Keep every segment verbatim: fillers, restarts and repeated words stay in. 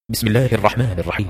بسم الله الرحمن الرحيم.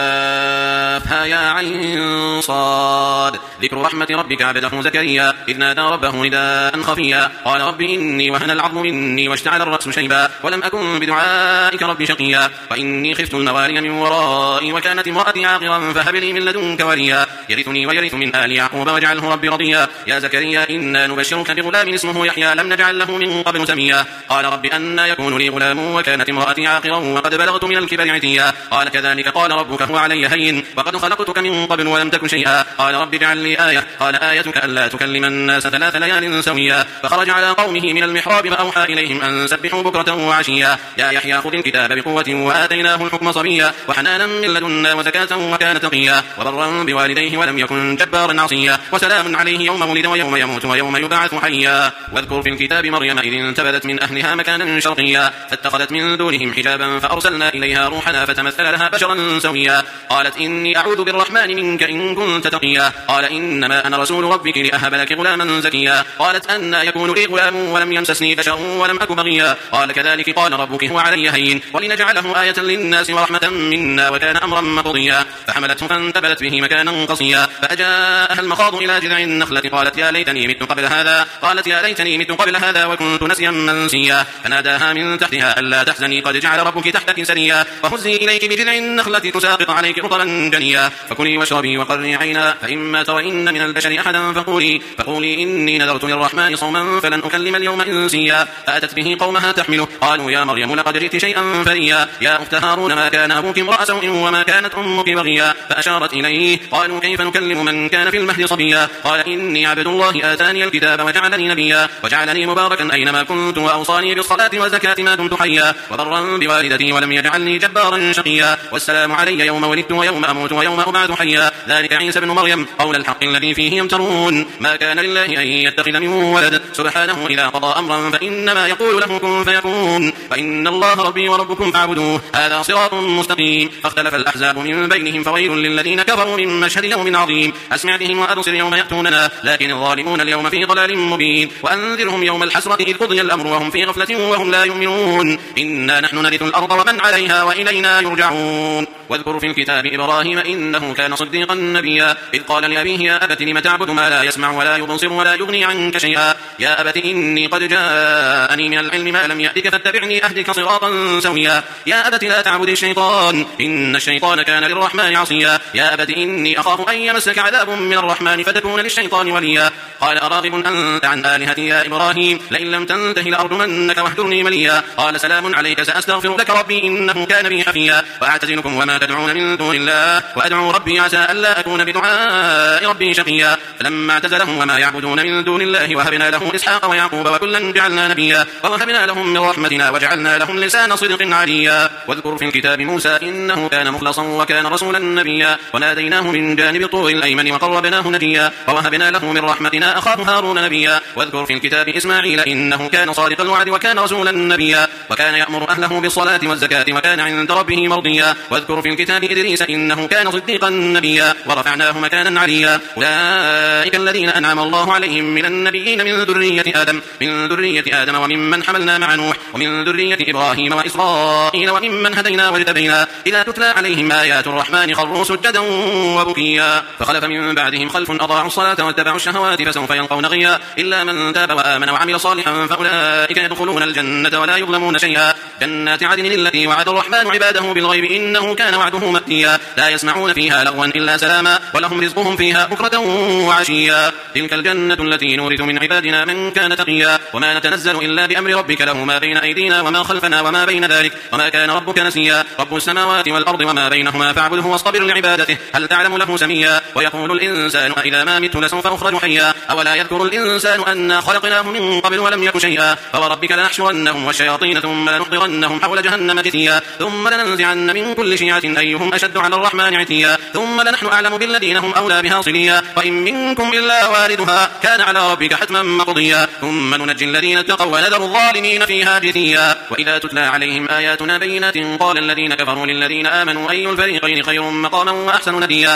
كافها يا عين صاد. ذكر رحمة ربك عبده زكريا إذ نادى ربه نداء خفيا قال رب إني وهن العظم مني واشتعل الرأس شيبا ولم أكن بدعائك رب شقيا وإني خفت الموالي من ورائي وكانت امرأتي عاقرا فهب لي من لدنك وليا يرثني ويرث من آل يعقوب واجعله ربي رضيا يا زكريا إنا نبشرك بغلام اسمه يحيى لم نجعل له من قبل سميا قال رب أنى يكون لي غلام وكانت امرأتي عاقرا وقد بلغت من الكبر عتيا قال كذلك قال ربك هو علي هين وقد خلقتك من قبل ولم تك شيئا قال رب اجعل لي آية قال آيتك ألا تكلم الناس ثلاث ليال سويا فخرج على قومه من المحراب فأوحى إليهم أن سبحوا بكرة وعشيا يا يحيى خذ الكتاب بقوة وآتيناه الحكم صبيا وحنانا من لدنا وزكاة وكان تقيا وبرا بوالديه ولم يكن جبارا عصيا وسلام عليه يوم ولد ويوم يموت ويوم يبعث حيا واذكر في الكتاب مريم إذ انتبذت من أهلها مكانا شرقيا فاتخذت من دونهم حجابا فأرسلنا إليها روحنا فتمثل لها بشرا سويا قالت إني أعوذ بالرحمن منك إن كنت تقيا قال إنما أنا رسول ربك لأهب لك غلاما زكيا قالت أن يكون لي غلام ولم يمسسني بشر ولم أك بغيا قال كذلك قال ربك هو علي هين ولنجعله آية للناس ورحمة منا وكان أمرا مقضيا فحملته فانتبذت به مكانا قصيا فأجاءها المخاض إلى جذع النخلة قالت يا ليتني مت قبل هذا قالت يا ليتني مت قبل هذا وكنت نسيا منسيا فناداها من تحتها ألا تحزني قد جعل ربك تحتك سريا وهزي إليك بجذع النخلة تساقط عليك رطبا جنيا فكلي واشربي وقري عينا فإما ترين من البشر أحدا فقولي فقولي إني نذرت للرحمن صوما فلن أكلم اليوم إنسيا فأتت به قومها تحمله قالوا يا مريم لقد جئت شيئا فريا يا أخت هارون ما كان أبوك امرأ سوء وما كانت أمك بغيا فأشارت إليه قالوا كيف نكلم من كان في المهد صبيا قال إني عبد الله آتاني الكتاب وجعلني نبيا وجعلني مباركا أينما كنت وأوصاني بالصلاة والزكاة ما دمت حيا وبرا بوالدتي ولم يجعلني جبارا شقيا والسلام علي يوم ولدت ويوم أموت ويوم أبعث حيا ذلك عيسى بن مريم قول الحق الذي فيه يمترون ما كان لله أن يتخذ من ولد سبحانه إذا قضى أمرا فإنما يقول له كن فيكون فإن الله ربي وربكم فاعبدوه هذا صراط مستقيم فاختلف الأحزاب من بينهم فويل للذين كفروا من مشهد يوم عظيم أسمع بهم وأبصر يوم يأتوننا لكن الظالمون اليوم في ضلال مبين وأنذرهم يوم الحسرة إذ قضي الأمر وهم في غفلة وهم لا يؤمنون إنا نحن نرث الأرض ومن عليها وإلينا يرجعون واذكر في الكتاب إبراهيم إنه كان صديقا نبيا إذ قال لأبيه يا أبت لم تعبد ما لا يسمع ولا يبصر ولا يغني عنك شيئا يا أبت إني قد جاءني من العلم ما لم يأتك فاتبعني أهدك صراطا سويا يا أبت لا تعبد الشيطان إن الشيطان كان للرحمن عصيا يا أبت إني أخاف أن يمسك عذاب من الرحمن فتكون للشيطان وليا قال أراغب أنت عن آلهتي يا إبراهيم لئن لم تنته لأرجمنك واهجرني مليا قال سلام عليك سأستغفر لك ربي إنه كان بي حفيا وأعتزلكم وما تدعون من دون الله وأدعو ربي عسى ألا أكون بدعاء ربي شقيا فلما اعتزلهم وما يعبدون من دون الله وهبنا له إسحاق ويعقوب وكلا جعلنا نبيا ووهبنا لهم من رحمتنا وجعلنا لهم لسان صدق عليا واذكر في الكتاب موسى إنه كان مخلصا وكان رسولا نبيا وناديناه من جانب الطور الأيمن وقربناه نجيا ووهبنا له من رحمتنا أخاه هارون نبيا واذكر في الكتاب إسماعيل إنه كان صادق الوعد وكان رسولا نبيا وكان يأمر أهله بالصلاة والزكاة وكان عند ربه مرضيا واذكر في الكتاب إدريس إنه كان صديقا نبيا ورفعناه مكانا عليا أولئك الذين أنعم الله عليهم من النبيين من ذرية آدم من ذرية آدم وممن حملنا مع نوح ومن ذرية إبراهيم وإسرائيل وممن هدينا واجتبينا إذا تتلى عليهم آيات الرحمن خروا سجدا وبكيا فخلف من بعدهم خلف أضاعوا الصلاة واتبعوا الشهوات فسوف يلقون غيا إلا من تاب وآمن وعمل صالحا فأولئك يدخلون الجنة ولا يظلمون شيئا جنات عدن التي وعد الرحمن عباده بالغيب إنه كان وعده مأتيا لا يسمعون فيها لغوا إلا سلاما ولهم رزقهم فيها بكرة وعشيا تلك الجنة التي نورث من عبادنا من كان تقيا وما نتنزل إلا بأمر ربك له ما بين أيدينا وما خلفنا وما بين ذلك وما كان ربك نسيا رب السماوات والأرض وما بينهما فاعبده واصطبر لعبادته هل تعلم له سميا ويقول الإنسان أإذا ما مت لسوف أخرج حيا أولا يذكر الإنسان أنا خلقناه من قبل ولم يك شيئا فوربك لنحشرنهم والشياطين ثم لنحضرنهم حول جهنم جثيا ثم لننزعن من كل شيعة أيهم أشد على الرحمن عتيا ثم لنحن أعلم بالذين هم أولى بها صليا وإن منكم إلا واردها كان على ربك حتما مقضيا ثم ننجي الذين اتقوا ونذر الظالمين فيها جثيا وإذا تتلى عليهم آياتنا بينات قال الذين كفروا للذين آمنوا أي الفريقين خير مقاما وأحسن نديا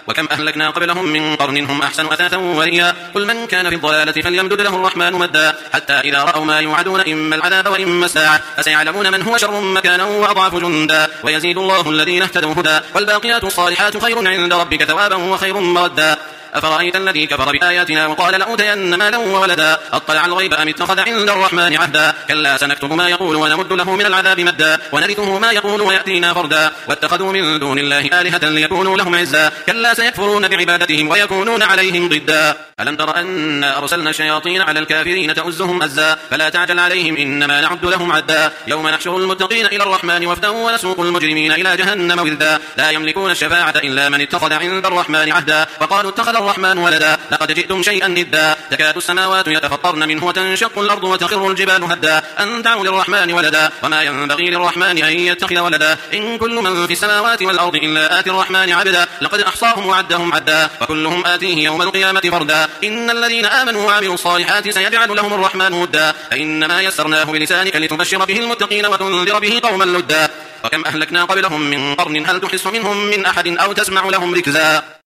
وكم أهلكنا قبلهم من قرن هم أحسن أثاثا ورئيا قل من كان في الضلالة فليمدد له الرحمن مدا حتى إذا رأوا ما يوعدون إما العذاب وإما الساعة فسيعلمون من هو شر مكانا وأضعف جندا ويزيد الله الذين اهتدوا هدى والباقيات الصالحات خير عند ربك ثوابا وخير مردا أفرأيت الذي كفر بآياتنا وقال لأوتين مالا وولدا أطلع الغيب أم اتخذ عند الرحمن عهدا كلا سنكتب ما يقول ونمد له من العذاب مدا ونرثه ما يقول ويأتينا فردا واتخذوا من دون الله آلهة ليكونوا لهم عزا كلا سيكفرون بعبادتهم ويكونون عليهم ضدا ألم تر أنا أرسلنا الشياطين على الكافرين تؤزهم أزا فلا تعجل عليهم إنما نعد لهم عدا يوم نحشر المتقين إلى الرحمن وفدا ونسوق المجرمين إلى جهنم وردا لا يملكون الشفاعة إلا من اتخذ عند الرحمن عهدا وقالوا اتخذ الرحمن ولدا لقد جئتم شيئا ندا تكاد السماوات يتفطرن منه وتنشق الأرض وتخر الجبال هدا أن دعوا للرحمن ولدا وما ينبغي للرحمن أن يتخذ ولدا إن كل من في السماوات والأرض إلا آتي الرحمن عبدا لقد أحصاهم وعدهم عدا وكلهم آتيه يوم القيامة فردا إن الذين آمنوا وعملوا الصالحات سيجعل لهم الرحمن ودا فإنما يسرناه بلسانك لتبشر به المتقين وتنذر به قوما لدا وكم أهلكنا قبلهم من قرن هل تحس منهم من أحد أو تسمع لهم ركزا